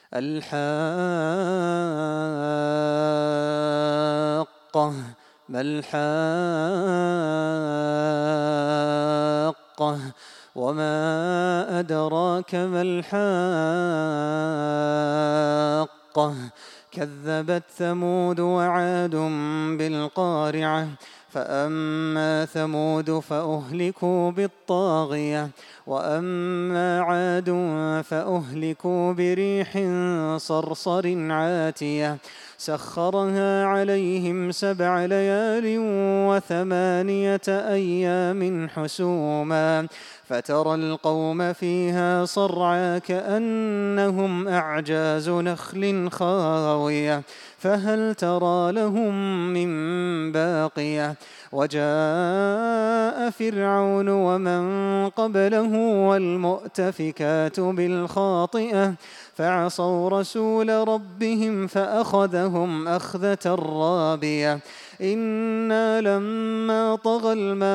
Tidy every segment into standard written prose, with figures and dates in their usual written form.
الحاقة ما الحاقة وما أدراك ما الحاقة كذبت ثمود وعاد بالقارعة فأما ثمود فأهلكوا بالطاغية وأما عاد فأهلكوا بريح صرصر عاتية سخرها عليهم 7 ليال و8 أيام حسوما فترى القوم فيها صرعى كأنهم أعجاز نخل خاوية فهل ترى لهم من باقية وجاء فرعون ومن قبله والمؤتفكات بالخاطئة فعصوا رسول ربهم فأخذهم أخذة رابية إنا لما طغى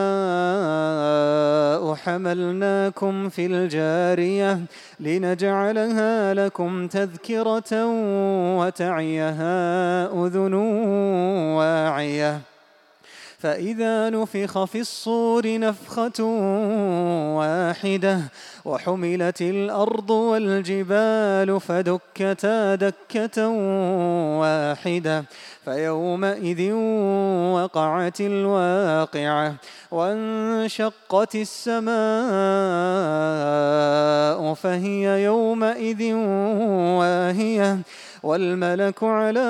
الماء حملناكم في الجارية لنجعلها لكم تذكرة وتعيها أذن واعية فإذا نفخ في الصور نفخة واحدة وحملت الأرض والجبال فدكتا دكة واحدة فيومئذ وقعت الواقعة وانشقت السماء فهي يومئذ واهية والملك على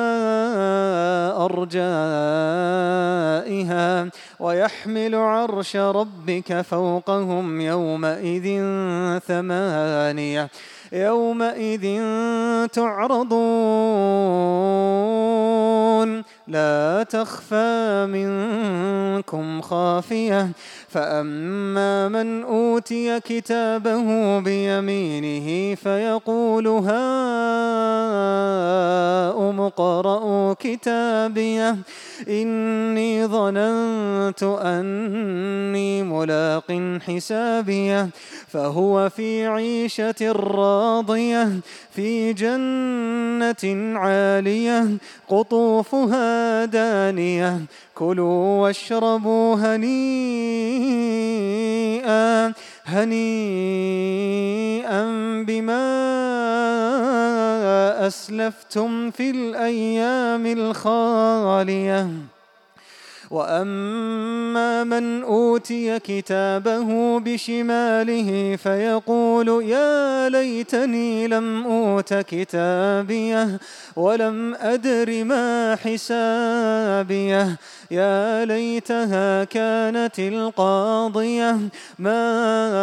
أرجائها ويحمل عرش ربك فوقهم يومئذ 8 يومئذ تعرضون لا تخفى منكم خافية فأما من أوتي كتابه بيمينه فيقول هاؤم اقرءوا كتابيه إني ظننت أني ملاق حسابيه فهو في عيشة راضية في جنة عالية قطوفها دانية كلوا واشربوا هنيئا بما أسلفتم في الأيام الخالية وأما من أوتي كتابه بشماله فيقول يا ليتني لم أوت كتابيه ولم أدر ما حسابيه يا ليتها كانت القاضية ما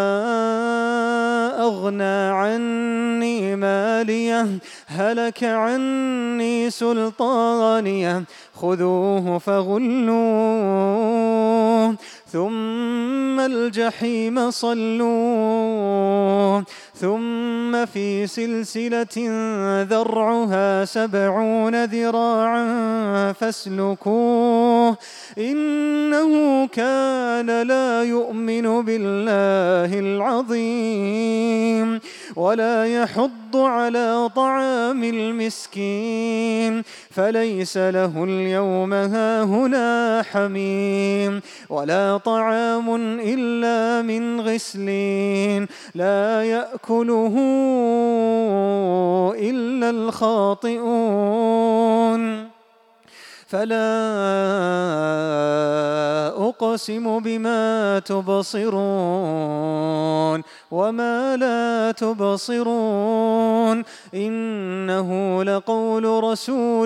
أغنى عني ماليه هلك عني سلطانيه خذوه فغلوه ثم الجحيم صلوه ثم في سلسلة ذرعها 70 ذراعا فاسلكوه إنه كان لا يؤمن بالله العظيم ولا يحض على طعام المسكين فليس له اليوم هاهنا حميم ولا طعام إلا من غسلين لا يأكله إلا الخاطئون فلا أقسم بما تبصرون وما لا تبصرون إنه لقول رسول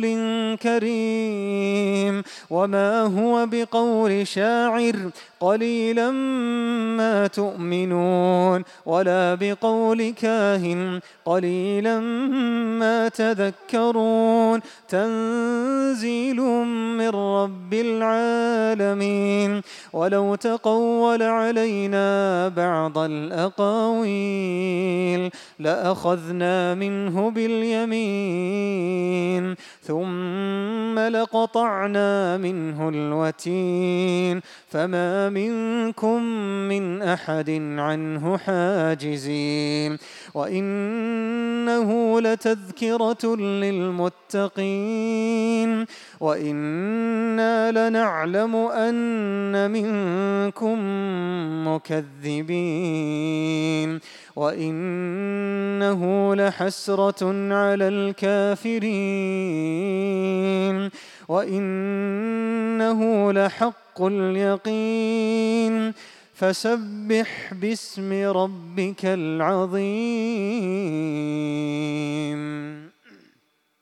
كريم وما هو بقول شاعر قليلا ما تؤمنون ولا بقول كاهن قليلا ما تذكرون تنزيل من رب العالمين ولو تقول علينا بعض الأقاويل لأخذنا منه باليمين ثم لقطعنا منه الوتين فما منكم من أحد عنه حاجزين وإنه لتذكرة للمتقين وإنا لنعلم أن منكم مكذبين وإنه لحسرة على الكافرين وإنه لحق اليقين فسبح باسم ربك العظيم.